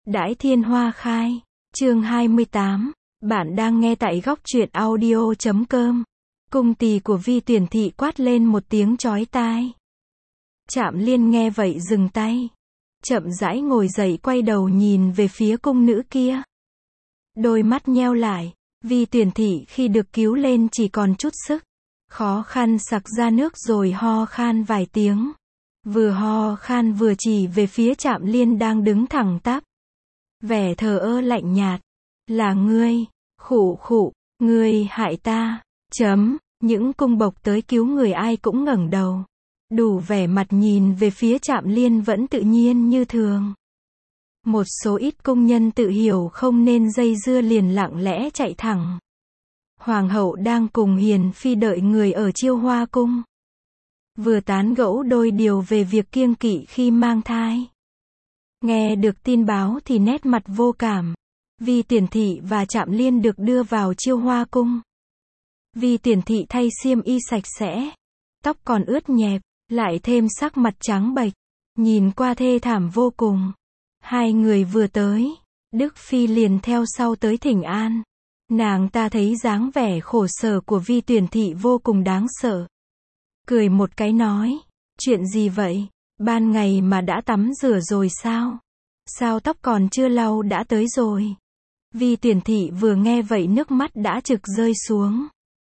Đãi thiên hoa khai, chương 28, bạn đang nghe tại góc truyện audio.com. Cung tỳ của Vi Tuyển Thị quát lên một tiếng chói tai. Trạm Liên nghe vậy dừng tay, chậm rãi ngồi dậy quay đầu nhìn về phía cung nữ kia. Đôi mắt nheo lại, Vi Tuyển Thị khi được cứu lên chỉ còn chút sức, khó khăn sặc ra nước rồi ho khan vài tiếng. Vừa ho khan vừa chỉ về phía Trạm Liên đang đứng thẳng tắp. Vẻ thờ ơ lạnh nhạt. Là ngươi, khụ khụ, ngươi hại ta, những cung bộc tới cứu người ai cũng ngẩng đầu. Đủ vẻ mặt nhìn về phía Trạm Liên vẫn tự nhiên như thường. Một số ít công nhân tự hiểu không nên dây dưa liền lặng lẽ chạy thẳng. Hoàng hậu đang cùng Hiền Phi đợi người ở Chiêu Hoa cung. Vừa tán gẫu đôi điều về việc kiêng kỵ khi mang thai. Nghe được tin báo thì nét mặt vô cảm. Vi Tuyển Thị và Trạm Liên được đưa vào Chiêu Hoa cung. Vi Tuyển Thị thay xiêm y sạch sẽ, tóc còn ướt nhẹp, lại thêm sắc mặt trắng bệch, nhìn qua thê thảm vô cùng. Hai người vừa tới, Đức Phi liền theo sau tới thỉnh an. Nàng ta thấy dáng vẻ khổ sở của Vi Tuyển Thị vô cùng đáng sợ. Cười một cái nói, chuyện gì vậy, ban ngày mà đã tắm rửa rồi sao? Sao tóc còn chưa lau đã tới rồi? Vi Tuyển Thị vừa nghe vậy nước mắt đã trực rơi xuống.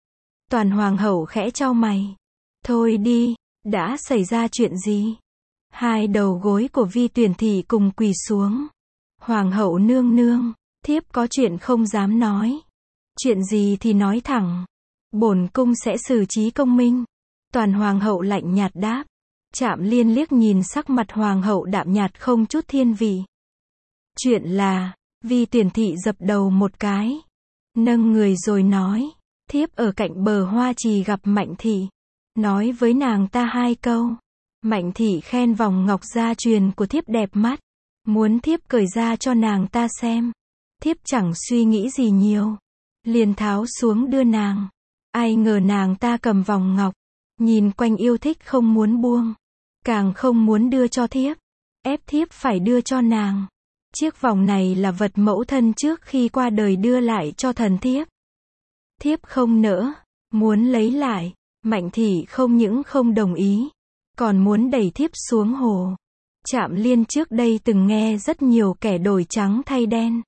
Toàn hoàng hậu khẽ chau mày. Thôi đi, đã xảy ra chuyện gì? Hai đầu gối của Vi Tuyển Thị cùng quỳ xuống. Hoàng hậu nương nương, thiếp có chuyện không dám nói. Chuyện gì thì nói thẳng. Bổn cung sẽ xử trí công minh. Toàn hoàng hậu lạnh nhạt đáp. Trạm Liên liếc nhìn sắc mặt hoàng hậu đạm nhạt không chút thiên vị. Chuyện là, Vi Tuyển Thị dập đầu một cái. Nâng người rồi nói, thiếp ở cạnh bờ hoa trì gặp Mạnh Thị. Nói với nàng ta hai câu. Mạnh Thị khen vòng ngọc gia truyền của thiếp đẹp mắt. Muốn thiếp cởi ra cho nàng ta xem. Thiếp chẳng suy nghĩ gì nhiều. Liền tháo xuống đưa nàng. Ai ngờ nàng ta cầm vòng ngọc. Nhìn quanh yêu thích không muốn buông. Càng không muốn đưa cho thiếp. Ép thiếp phải đưa cho nàng. Chiếc vòng này là vật mẫu thân trước khi qua đời đưa lại cho thần thiếp. Thiếp không nỡ. Muốn lấy lại. Mạnh Thị không những không đồng ý. Còn muốn đẩy thiếp xuống hồ. Trạm Liên trước đây từng nghe rất nhiều kẻ đổi trắng thay đen.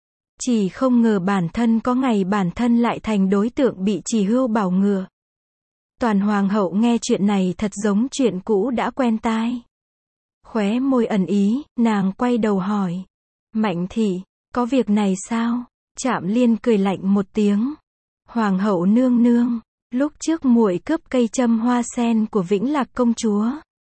Chỉ không ngờ bản thân có ngày bản thân lại thành đối tượng bị chỉ hươu bảo ngựa. Toàn hoàng hậu nghe chuyện này thật giống chuyện cũ đã quen tai. Khóe môi ẩn ý, nàng quay đầu hỏi. Mạnh Thị, có việc này sao? Trạm Liên cười lạnh một tiếng. Hoàng hậu nương nương, lúc trước muội cướp cây châm hoa sen của Vĩnh Lạc công chúa.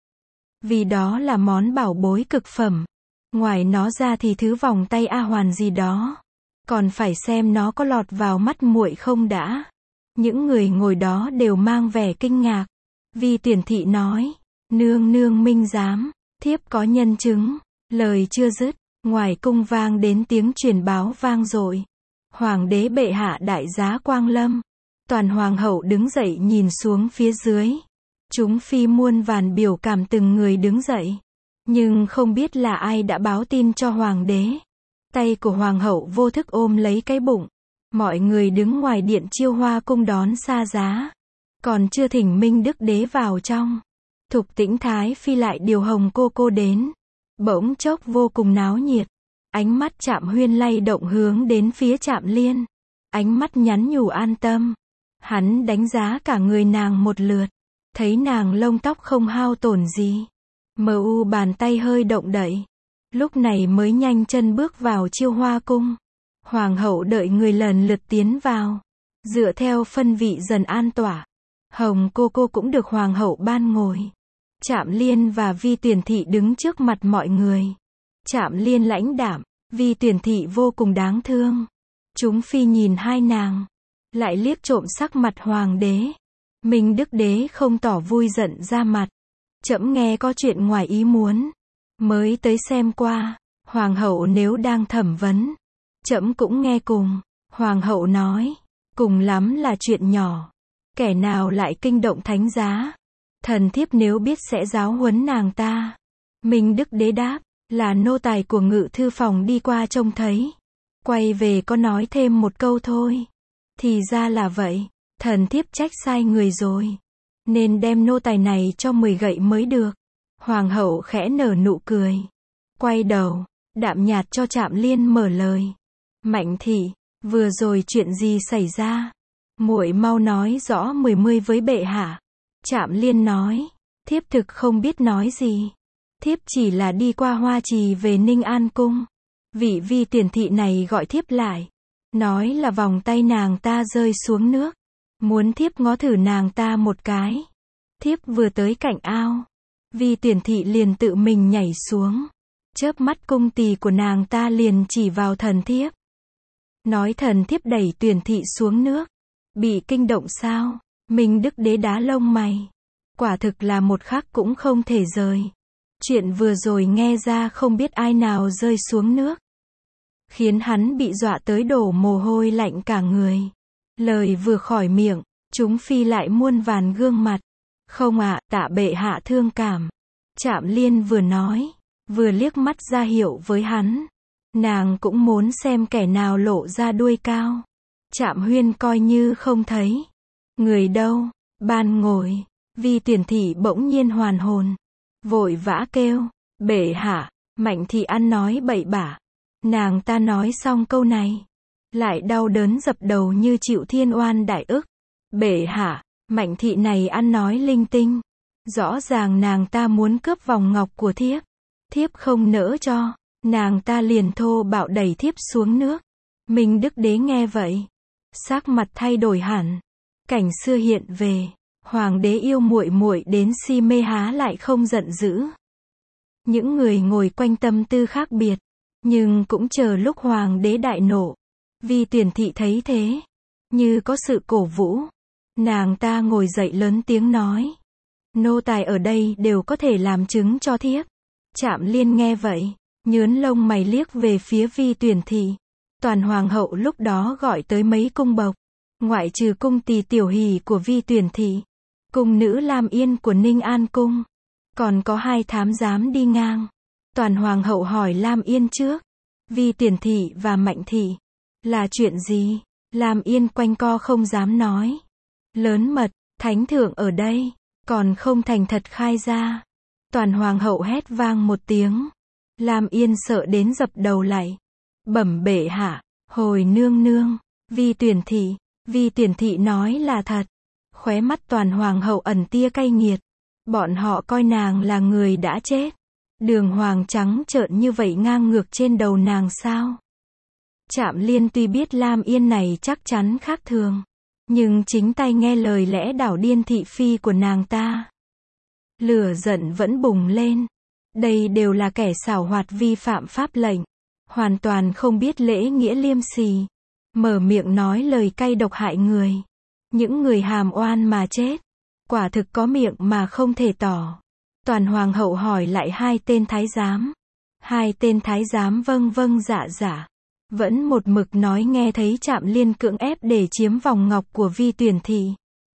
Vì đó là món bảo bối cực phẩm. Ngoài nó ra thì thứ vòng tay A Hoàn gì đó. Còn phải xem nó có lọt vào mắt muội không đã. Những người ngồi đó đều mang vẻ kinh ngạc. Vi Tuyển Thị nói, nương nương minh giám, thiếp có nhân chứng. Lời chưa dứt, ngoài cung vang đến tiếng truyền báo vang dội. Hoàng đế bệ hạ đại giá quang lâm. Toàn hoàng hậu đứng dậy nhìn xuống phía dưới. Chúng phi muôn vàn biểu cảm từng người đứng dậy. Nhưng không biết là ai đã báo tin cho hoàng đế. Tay của hoàng hậu vô thức ôm lấy cái bụng. Mọi người đứng ngoài điện Chiêu Hoa cung đón xa giá. Còn chưa thỉnh Minh Đức Đế vào trong. Thục Tĩnh Thái Phi lại điều Hồng cô đến. Bỗng chốc vô cùng náo nhiệt. Ánh mắt Trạm Huyên lay động hướng đến phía Trạm Liên. Ánh mắt nhắn nhủ an tâm. Hắn đánh giá cả người nàng một lượt. Thấy nàng lông tóc không hao tổn gì. Mờ u bàn tay hơi động đậy. Lúc này mới nhanh chân bước vào Chiêu Hoa cung. Hoàng hậu đợi người lần lượt tiến vào. Dựa theo phân vị dần an tỏa. Hồng cô cũng được hoàng hậu ban ngồi. Trạm Liên và Vi Tuyển Thị đứng trước mặt mọi người. Trạm Liên lãnh đạm, Vi Tuyển Thị vô cùng đáng thương. Chúng phi nhìn hai nàng. Lại liếc trộm sắc mặt hoàng đế. Minh Đức Đế không tỏ vui giận ra mặt. Trẫm nghe có chuyện ngoài ý muốn. Mới tới xem qua. Hoàng hậu nếu đang thẩm vấn. Trẫm cũng nghe cùng. Hoàng hậu nói. Cùng lắm là chuyện nhỏ. Kẻ nào lại kinh động thánh giá. Thần thiếp nếu biết sẽ giáo huấn nàng ta. Minh Đức Đế đáp. là nô tài của ngự thư phòng đi qua trông thấy. Quay về có nói thêm một câu thôi. Thì ra là vậy, thần thiếp trách sai người rồi. Nên đem nô tài này cho 10 gậy mới được. Hoàng hậu khẽ nở nụ cười. Quay đầu, đạm nhạt cho Trạm Liên mở lời. Mạnh thị, vừa rồi chuyện gì xảy ra? Muội mau nói rõ 10 với bệ hạ. Trạm Liên nói, thiếp thực không biết nói gì. Thiếp chỉ là đi qua Hoa Trì về Ninh An Cung. Vị vi tiền thị này gọi thiếp lại. Nói là vòng tay nàng ta rơi xuống nước. Muốn thiếp ngó thử nàng ta một cái. Thiếp vừa tới cạnh ao. Vi tiền thị liền tự mình nhảy xuống. Chớp mắt cung tỳ của nàng ta liền chỉ vào thần thiếp. Nói thần thiếp đẩy tuyển thị xuống nước. Bị kinh động sao? Minh Đức Đế đá lông mày. Quả thực là một khắc cũng không thể rời. Chuyện vừa rồi nghe ra không biết ai nào rơi xuống nước. Khiến hắn bị dọa tới đổ mồ hôi lạnh cả người. Lời vừa khỏi miệng, chúng phi lại muôn vàn gương mặt. Không ạ, tạ bệ hạ thương cảm. Trạm Liên vừa nói, vừa liếc mắt ra hiệu với hắn. Nàng cũng muốn xem kẻ nào lộ ra đuôi cao. Trạm Huyên coi như không thấy. Người đâu? Ban ngồi. Vi tuyển thị bỗng nhiên hoàn hồn. Vội vã kêu, bệ hạ. Mạnh thị ăn nói bậy bạ. Nàng ta nói xong câu này, lại đau đớn dập đầu như chịu thiên oan đại ức. Bệ hạ, Mạnh thị này ăn nói linh tinh. Rõ ràng nàng ta muốn cướp vòng ngọc của thiếp. Thiếp không nỡ cho. Nàng ta liền thô bạo đẩy thiếp xuống nước. Minh Đức Đế nghe vậy, sắc mặt thay đổi hẳn. Cảnh xưa hiện về. Hoàng đế yêu muội muội đến si mê há lại không giận dữ. Những người ngồi quanh tâm tư khác biệt. Nhưng cũng chờ lúc hoàng đế đại nộ. Vi tuyển thị thấy thế, như có sự cổ vũ. Nàng ta ngồi dậy lớn tiếng nói. Nô tài ở đây đều có thể làm chứng cho thiếp. Trạm Liên nghe vậy, nhớn lông mày liếc về phía vi tuyển thị. Toàn hoàng hậu lúc đó gọi tới mấy cung bộc. Ngoại trừ cung tỳ Tiểu Hỷ của vi tuyển thị. Cung nữ Lam Yên của Ninh An Cung. Còn có 2 thám giám đi ngang. Toàn hoàng hậu hỏi Lam Yên trước. Vi tuyển thị và Mạnh thị. Là chuyện gì? Lam Yên quanh co không dám nói. Lớn mật, thánh thượng ở đây. Còn không thành thật khai ra. Toàn hoàng hậu hét vang một tiếng. Lam Yên sợ đến dập đầu lại. Bẩm bệ hạ, hồi nương nương. Vi tuyển thị nói là thật. Khóe mắt toàn hoàng hậu ẩn tia cay nghiệt. Bọn họ coi nàng là người đã chết. Đường hoàng trắng trợn như vậy ngang ngược trên đầu nàng sao? Trạm Liên tuy biết Lam Yên này chắc chắn khác thường. Nhưng chính tay nghe lời lẽ đảo điên thị phi của nàng ta. Lửa giận vẫn bùng lên. Đây đều là kẻ xảo hoạt vi phạm pháp lệnh. Hoàn toàn không biết lễ nghĩa liêm sỉ. Mở miệng nói lời cay độc hại người. Những người hàm oan mà chết. Quả thực có miệng mà không thể tỏ. Toàn hoàng hậu hỏi lại 2 tên thái giám. 2 tên thái giám vâng vâng dạ dạ. Vẫn một mực nói nghe thấy Trạm Liên cưỡng ép để chiếm vòng ngọc của vi tuyển thị.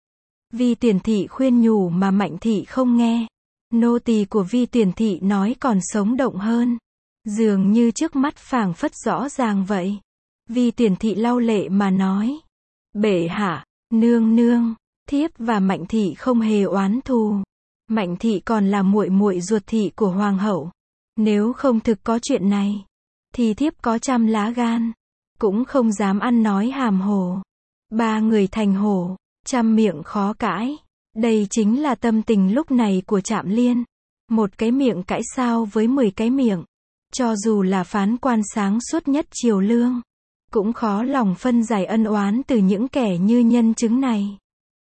Vi tuyển thị khuyên nhủ mà Mạnh thị không nghe. Nô tỳ của vi tuyển thị nói còn sống động hơn. Dường như trước mắt phảng phất rõ ràng vậy. Vi tuyển thị lau lệ mà nói. Bệ hạ, nương nương, thiếp và Mạnh thị không hề oán thù. Mạnh thị còn là muội muội ruột thị của hoàng hậu. Nếu không thực có chuyện này, thì thiếp có trăm lá gan, cũng không dám ăn nói hàm hồ. 3 người thành hổ, trăm miệng khó cãi. Đây chính là tâm tình lúc này của Trạm Liên. Một cái miệng cãi sao với 10 cái miệng. Cho dù là phán quan sáng suốt nhất triều lương, cũng khó lòng phân giải ân oán từ những kẻ như nhân chứng này.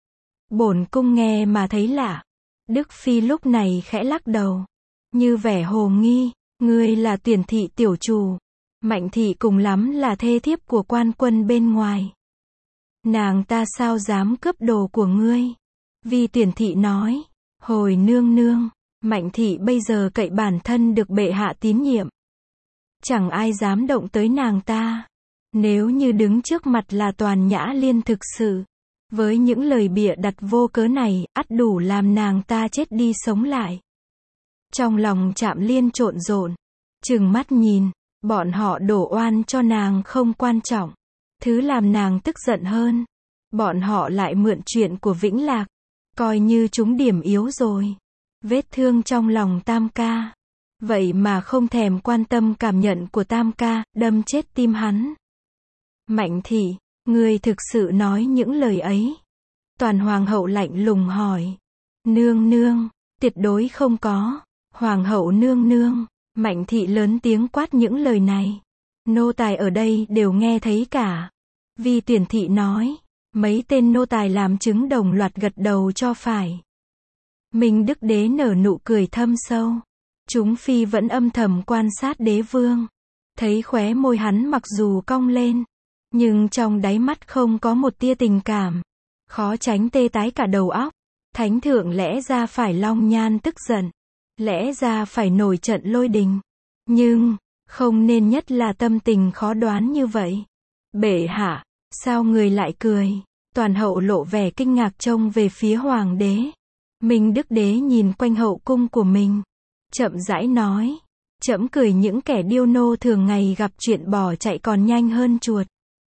Bổn cung nghe mà thấy lạ. Đức Phi lúc này khẽ lắc đầu. Như vẻ hồ nghi, ngươi là tuyển thị tiểu chủ. Mạnh thị cùng lắm là thê thiếp của quan quân bên ngoài. Nàng ta sao dám cướp đồ của ngươi? Vi tuyển thị nói. Hồi nương nương, Mạnh thị bây giờ cậy bản thân được bệ hạ tín nhiệm. Chẳng ai dám động tới nàng ta. Nếu như đứng trước mặt là Toàn Nhã Liên thực sự. Với những lời bịa đặt vô cớ này, ắt đủ làm nàng ta chết đi sống lại. Trong lòng Trạm Liên trộn rộn. trừng mắt nhìn, bọn họ đổ oan cho nàng không quan trọng. Thứ làm nàng tức giận hơn, bọn họ lại mượn chuyện của Vĩnh Lạc, coi như chúng điểm yếu rồi. Vết thương trong lòng Tam ca, vậy mà không thèm quan tâm cảm nhận của Tam ca, đâm chết tim hắn. Mạnh thị, ngươi thực sự nói những lời ấy? Toàn hoàng hậu lạnh lùng hỏi. Nương nương, tuyệt đối không có. Hoàng hậu nương nương, Mạnh thị lớn tiếng quát những lời này. Nô tài ở đây đều nghe thấy cả. Vi Tuyển thị nói, mấy tên nô tài làm chứng đồng loạt gật đầu cho phải. Minh Đức Đế nở nụ cười thâm sâu. Chúng phi vẫn âm thầm quan sát đế vương. Thấy khóe môi hắn mặc dù cong lên, nhưng trong đáy mắt không có một tia tình cảm. Khó tránh tê tái cả đầu óc. Thánh thượng lẽ ra phải long nhan tức giận. Lẽ ra phải nổi trận lôi đình. Nhưng, không nên nhất là tâm tình khó đoán như vậy. Bệ hạ, sao người lại cười? Toàn hậu lộ vẻ kinh ngạc trông về phía hoàng đế. Minh Đức Đế nhìn quanh hậu cung của mình. Chậm rãi nói. Trẫm cười những kẻ điêu nô thường ngày gặp chuyện bỏ chạy còn nhanh hơn chuột.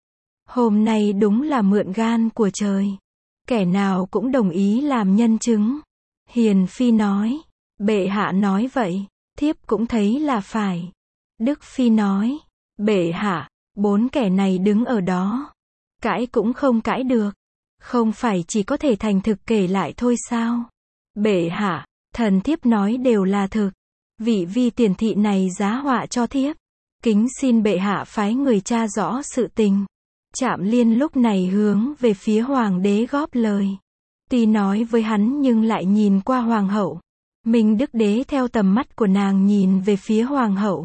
Hôm nay đúng là mượn gan của trời. Kẻ nào cũng đồng ý làm nhân chứng. Hiền phi nói. Bệ hạ nói vậy, thiếp cũng thấy là phải. Đức phi nói. Bệ hạ, 4 kẻ này đứng ở đó. Cãi cũng không cãi được. Không phải chỉ có thể thành thực kể lại thôi sao? Bệ hạ, thần thiếp nói đều là thực. Vị Vi Tuyển thị này giá họa cho thiếp. Kính xin bệ hạ phái người tra rõ sự tình. Trạm Liên lúc này hướng về phía hoàng đế góp lời. Tuy nói với hắn nhưng lại nhìn qua hoàng hậu. Minh Đức Đế theo tầm mắt của nàng nhìn về phía hoàng hậu.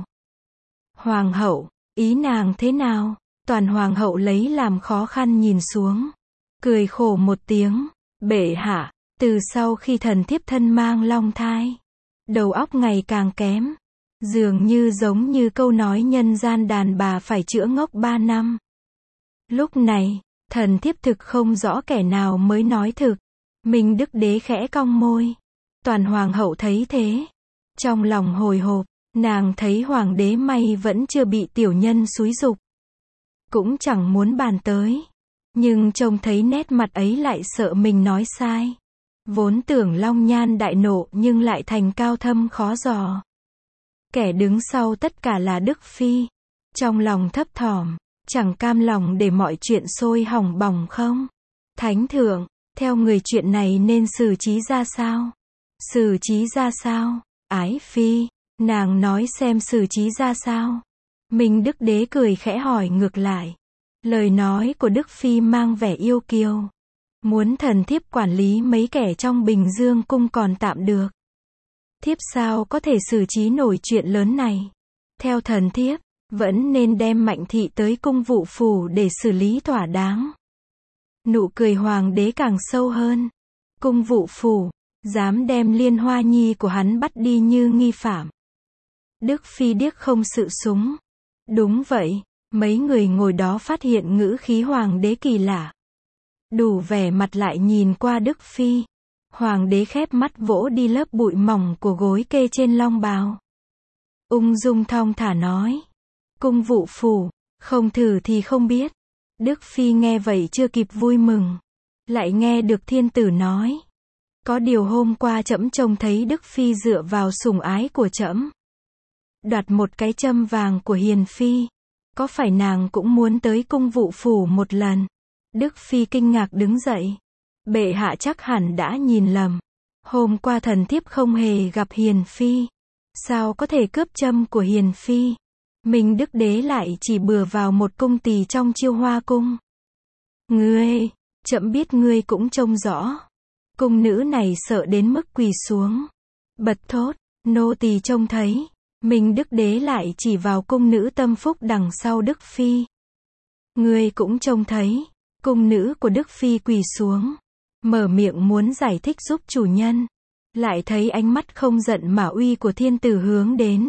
Hoàng hậu, ý nàng thế nào? Toàn hoàng hậu lấy làm khó khăn nhìn xuống. Cười khổ một tiếng. Bệ hạ, từ sau khi thần thiếp thân mang long thai, đầu óc ngày càng kém. Dường như giống như câu nói nhân gian đàn bà phải chữa ngốc 3 năm. Lúc này, thần thiếp thực không rõ kẻ nào mới nói thực. Minh Đức Đế khẽ cong môi. Toàn hoàng hậu thấy thế. Trong lòng hồi hộp, nàng thấy hoàng đế may vẫn chưa bị tiểu nhân xúi giục. Cũng chẳng muốn bàn tới. Nhưng trông thấy nét mặt ấy lại sợ mình nói sai. Vốn tưởng long nhan đại nộ nhưng lại thành cao thâm khó dò. Kẻ đứng sau tất cả là Đức Phi. Trong lòng thấp thỏm, chẳng cam lòng để mọi chuyện sôi hỏng bỏng không? Thánh thượng, theo người chuyện này nên xử trí ra sao? Xử trí ra sao? Ái phi, nàng nói xem xử trí ra sao? Minh Đức Đế cười khẽ hỏi ngược lại. Lời nói của Đức Phi mang vẻ yêu kiều. Muốn thần thiếp quản lý mấy kẻ trong Bình Dương cung còn tạm được. Thiếp sao có thể xử trí nổi chuyện lớn này? Theo thần thiếp, vẫn nên đem Mạnh thị tới cung vụ phủ để xử lý thỏa đáng. Nụ cười hoàng đế càng sâu hơn. Cung vụ phủ, dám đem Liên Hoa Nhi của hắn bắt đi như nghi phạm. Đức Phi điếc không sự súng. Đúng vậy, mấy người ngồi đó phát hiện ngữ khí hoàng đế kỳ lạ. Đủ vẻ mặt lại nhìn qua Đức Phi. Hoàng đế khép mắt vỗ đi lớp bụi mỏng của gối kê trên long bào. Ung dung thong thả nói. Cung vụ phủ, không thử thì không biết. Đức Phi nghe vậy chưa kịp vui mừng. Lại nghe được thiên tử nói. Có điều hôm qua trẫm trông thấy Đức Phi dựa vào sủng ái của trẫm, đoạt một cái châm vàng của Hiền Phi. Có phải nàng cũng muốn tới cung vụ phủ một lần? Đức Phi kinh ngạc đứng dậy. Bệ hạ chắc hẳn đã nhìn lầm. Hôm qua thần thiếp không hề gặp Hiền Phi. Sao có thể cướp châm của Hiền Phi? Minh Đức Đế lại chỉ bừa vào một cung tỳ trong Chiêu Hoa cung. Ngươi, trẫm biết ngươi cũng trông rõ. Cung nữ này sợ đến mức quỳ xuống. Bật thốt, nô tỳ trông thấy. Minh Đức Đế lại chỉ vào cung nữ tâm phúc đằng sau Đức Phi. Ngươi cũng trông thấy. Cung nữ của Đức Phi quỳ xuống. Mở miệng muốn giải thích giúp chủ nhân. Lại thấy ánh mắt không giận mà uy của thiên tử hướng đến.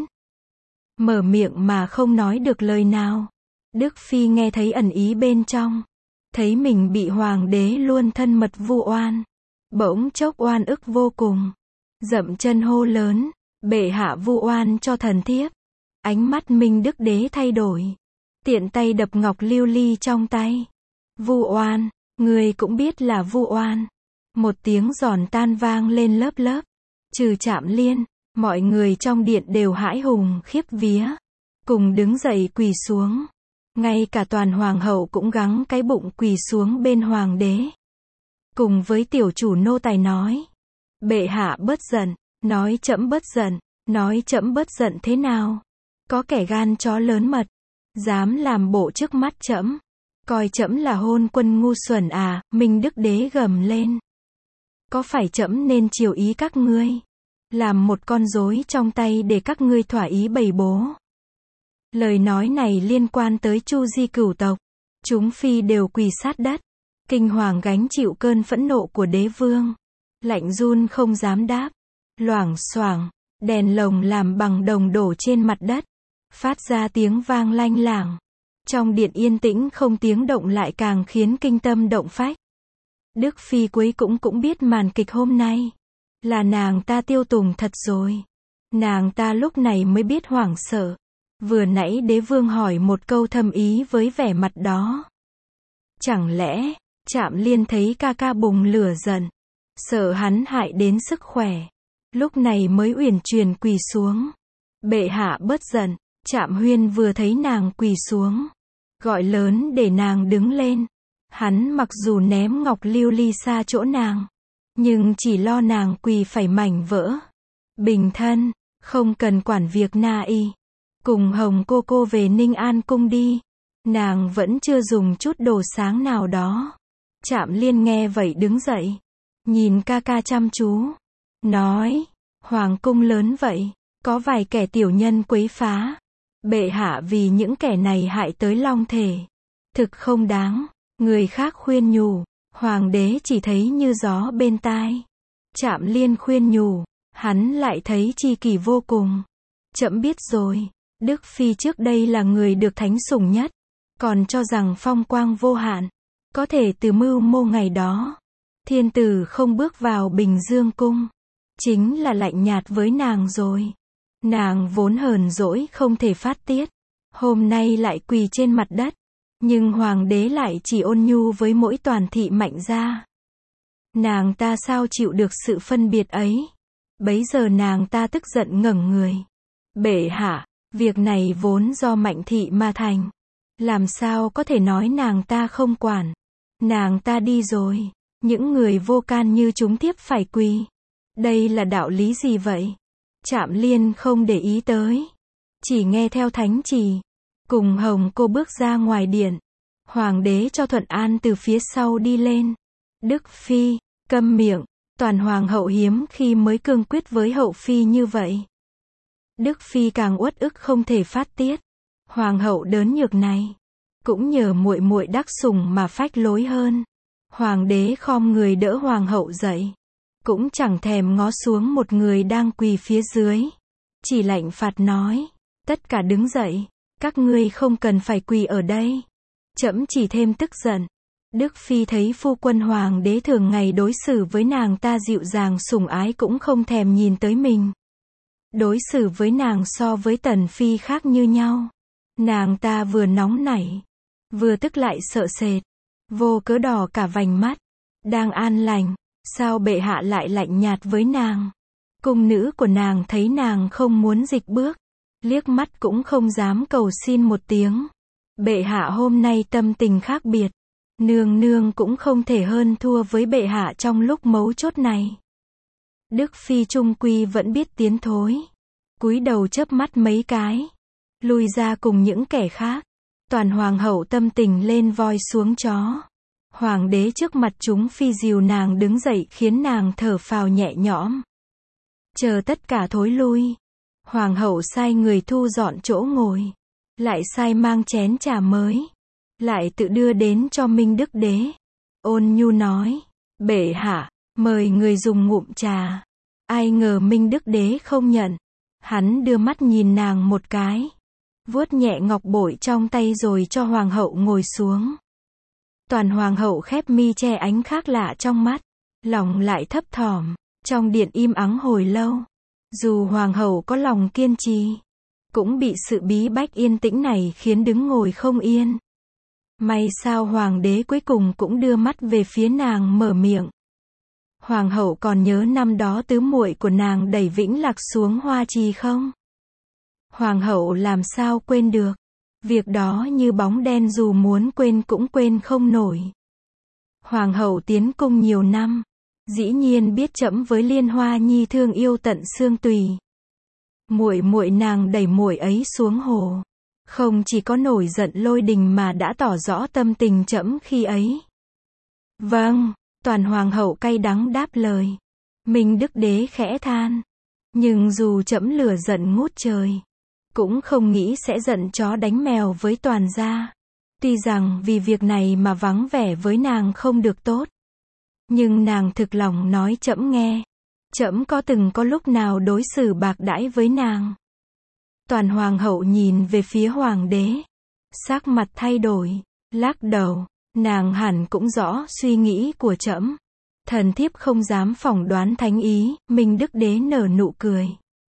Mở miệng mà không nói được lời nào. Đức Phi nghe thấy ẩn ý bên trong. Thấy mình bị hoàng đế luôn thân mật vu oan. Bỗng chốc oan ức vô cùng. Dậm chân hô lớn. Bệ hạ vu oan cho thần thiếp. Ánh mắt Minh Đức Đế thay đổi. Tiện tay đập ngọc lưu ly trong tay. Vu oan, ngươi cũng biết là vu oan. Một tiếng giòn tan vang lên lớp lớp. Trừ Trạm Liên, mọi người trong điện đều hãi hùng khiếp vía. Cùng đứng dậy quỳ xuống. Ngay cả toàn hoàng hậu cũng gắng cái bụng quỳ xuống bên hoàng đế. Cùng với tiểu chủ nô tài nói. Bệ hạ bớt giận, nói trẫm bớt giận, nói trẫm bớt giận thế nào? Có kẻ gan chó lớn mật, dám làm bộ trước mắt trẫm, coi trẫm là hôn quân ngu xuẩn à? Minh Đức Đế gầm lên. Có phải trẫm nên chiều ý các ngươi, làm một con rối trong tay để các ngươi thỏa ý bày bố? Lời nói này liên quan tới Chu Di cửu tộc. Chúng phi đều quỳ sát đất. Kinh hoàng gánh chịu cơn phẫn nộ của đế vương. Lạnh run không dám đáp. Loảng xoảng, đèn lồng làm bằng đồng đổ trên mặt đất. Phát ra tiếng vang lanh lảng. Trong điện yên tĩnh không tiếng động lại càng khiến kinh tâm động phách. Đức phi cuối cũng biết màn kịch hôm nay. Là nàng ta tiêu tùng thật rồi. Nàng ta lúc này mới biết hoảng sợ. Vừa nãy đế vương hỏi một câu thâm ý với vẻ mặt đó. Chẳng lẽ, Trạm Liên thấy ca ca bùng lửa giận, sợ hắn hại đến sức khỏe. Lúc này mới uyển chuyển quỳ xuống. Bệ hạ bớt giận. Trạm Huyên vừa thấy nàng quỳ xuống, gọi lớn để nàng đứng lên. Hắn mặc dù ném ngọc lưu ly xa chỗ nàng, nhưng chỉ lo nàng quỳ phải mảnh vỡ. Bình thân, không cần quản việc na y. Cùng Hồng cô về Ninh An cung đi. Nàng vẫn chưa dùng chút đồ sáng nào đó. Trạm Liên nghe vậy đứng dậy, nhìn ca ca chăm chú, nói, hoàng cung lớn vậy, có vài kẻ tiểu nhân quấy phá. Bệ hạ vì những kẻ này hại tới long thể. Thực không đáng. Người khác khuyên nhủ, hoàng đế chỉ thấy như gió bên tai. Trạm Liên khuyên nhủ, hắn lại thấy chi kỷ vô cùng. Trẫm biết rồi. Đức phi trước đây là người được thánh sủng nhất, còn cho rằng phong quang vô hạn, có thể từ mưu mô ngày đó, thiên tử không bước vào Bình Dương cung, chính là lạnh nhạt với nàng rồi. Nàng vốn hờn dỗi không thể phát tiết, hôm nay lại quỳ trên mặt đất, nhưng hoàng đế lại chỉ ôn nhu với mỗi toàn thị Mạnh gia. Nàng ta sao chịu được sự phân biệt ấy? Bấy giờ nàng ta tức giận ngẩng người. Bệ hạ, việc này vốn do Mạnh thị mà thành, làm sao có thể nói nàng ta không quản? Nàng ta đi rồi, những người vô can như chúng tiếp phải quỳ. Đây là đạo lý gì vậy? Trạm Liên không để ý tới, chỉ nghe theo thánh chỉ. Cùng Hồng cô bước ra ngoài điện. Hoàng đế cho Thuận An từ phía sau đi lên. Đức phi, câm miệng. Toàn hoàng hậu hiếm khi mới cương quyết với hậu phi như vậy. Đức phi càng uất ức không thể phát tiết. Hoàng hậu đớn nhược này, cũng nhờ muội muội đắc sủng mà phách lối hơn. Hoàng đế khom người đỡ hoàng hậu dậy, cũng chẳng thèm ngó xuống một người đang quỳ phía dưới, chỉ lạnh phạt nói, tất cả đứng dậy, các ngươi không cần phải quỳ ở đây. Trẫm chỉ thêm tức giận. Đức phi thấy phu quân hoàng đế thường ngày đối xử với nàng ta dịu dàng sủng ái cũng không thèm nhìn tới mình. Đối xử với nàng so với tần phi khác như nhau. Nàng ta vừa nóng nảy, vừa tức lại sợ sệt, vô cớ đỏ cả vành mắt. Đang an lành, sao bệ hạ lại lạnh nhạt với nàng? Cung nữ của nàng thấy nàng không muốn dịch bước, liếc mắt cũng không dám cầu xin một tiếng. Bệ hạ hôm nay tâm tình khác biệt, nương nương cũng không thể hơn thua với bệ hạ trong lúc mấu chốt này. Đức phi trung quy vẫn biết tiến thối, cúi đầu chớp mắt mấy cái, lui ra cùng những kẻ khác. Toàn hoàng hậu tâm tình lên voi xuống chó. Hoàng đế trước mặt chúng phi dìu nàng đứng dậy khiến nàng thở phào nhẹ nhõm. Chờ tất cả thối lui, hoàng hậu sai người thu dọn chỗ ngồi, lại sai mang chén trà mới, lại tự đưa đến cho Minh Đức Đế. Ôn nhu nói, bệ hạ, mời người dùng ngụm trà. Ai ngờ Minh Đức Đế không nhận. Hắn đưa mắt nhìn nàng một cái, vuốt nhẹ ngọc bội trong tay rồi cho hoàng hậu ngồi xuống. Toàn hoàng hậu khép mi che ánh khác lạ trong mắt, lòng lại thấp thỏm. Trong điện im ắng hồi lâu. Dù hoàng hậu có lòng kiên trì, cũng bị sự bí bách yên tĩnh này khiến đứng ngồi không yên. May sao hoàng đế cuối cùng cũng đưa mắt về phía nàng mở miệng. Hoàng hậu còn nhớ năm đó tứ muội của nàng đẩy Vĩnh Lạc xuống Hoa Trì không? Hoàng hậu làm sao quên được. Việc đó như bóng đen, dù muốn quên cũng quên không nổi. Hoàng hậu tiến cung nhiều năm, dĩ nhiên biết trẫm với Liên Hoa Nhi thương yêu tận xương tùy. Muội muội nàng đẩy muội ấy xuống hồ, không chỉ có nổi giận lôi đình mà đã tỏ rõ tâm tình trẫm khi ấy. Vâng, Toàn hoàng hậu cay đắng đáp lời. Minh Đức đế khẽ than, nhưng dù trẫm lửa giận ngút trời, cũng không nghĩ sẽ giận chó đánh mèo với Toàn gia. Tuy rằng vì việc này mà vắng vẻ với nàng không được tốt, nhưng nàng thực lòng nói trẫm nghe. Trẫm có từng có lúc nào đối xử bạc đãi với nàng? Toàn hoàng hậu nhìn về phía hoàng đế, sắc mặt thay đổi, lắc đầu. Nàng hẳn cũng rõ suy nghĩ của trẫm. Thần thiếp không dám phỏng đoán thánh ý. Minh Đức đế nở nụ cười.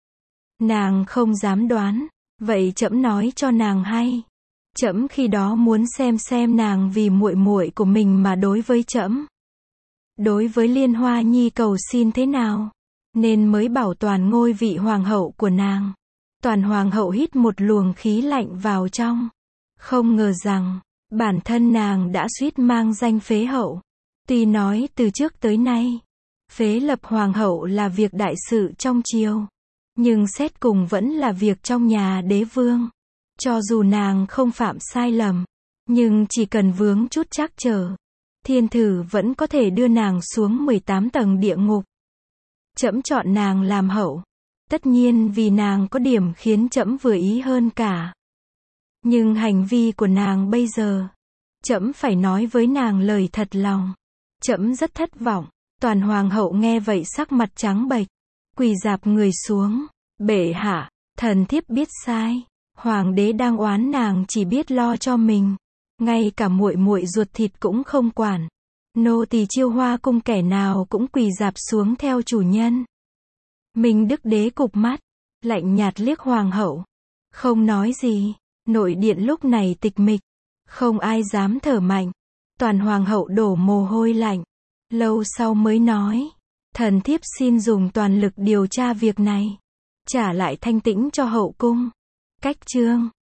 Nàng không dám đoán, vậy trẫm nói cho nàng hay. Trẫm khi đó muốn xem nàng vì muội muội của mình mà đối với trẫm, đối với Liên Hoa Nhi cầu xin thế nào, nên mới bảo toàn ngôi vị hoàng hậu của nàng. Toàn hoàng hậu hít một luồng khí lạnh vào trong. Không ngờ rằng bản thân nàng đã suýt mang danh phế hậu. Tuy nói từ trước tới nay, phế lập hoàng hậu là việc đại sự trong triều, nhưng xét cùng vẫn là việc trong nhà đế vương. Cho dù nàng không phạm sai lầm, nhưng chỉ cần vướng chút trắc trở, thiên thử vẫn có thể đưa nàng xuống 18 tầng địa ngục. Trẫm chọn nàng làm hậu, tất nhiên vì nàng có điểm khiến trẫm vừa ý hơn cả. Nhưng hành vi của nàng bây giờ, trẫm phải nói với nàng lời thật lòng. Trẫm rất thất vọng. Toàn hoàng hậu nghe vậy sắc mặt trắng bệch, quỳ rạp người xuống. Bệ hạ, thần thiếp biết sai. Hoàng đế đang oán nàng chỉ biết lo cho mình, ngay cả muội muội ruột thịt cũng không quản. Nô tỳ Chiêu Hoa cung kẻ nào cũng quỳ rạp xuống theo chủ nhân. Minh Đức đế cụp mắt, lạnh nhạt liếc hoàng hậu, không nói gì. Nội điện lúc này tịch mịch, không ai dám thở mạnh. Toàn hoàng hậu đổ mồ hôi lạnh, lâu sau mới nói, thần thiếp xin dùng toàn lực điều tra việc này, trả lại thanh tĩnh cho hậu cung. Cách chương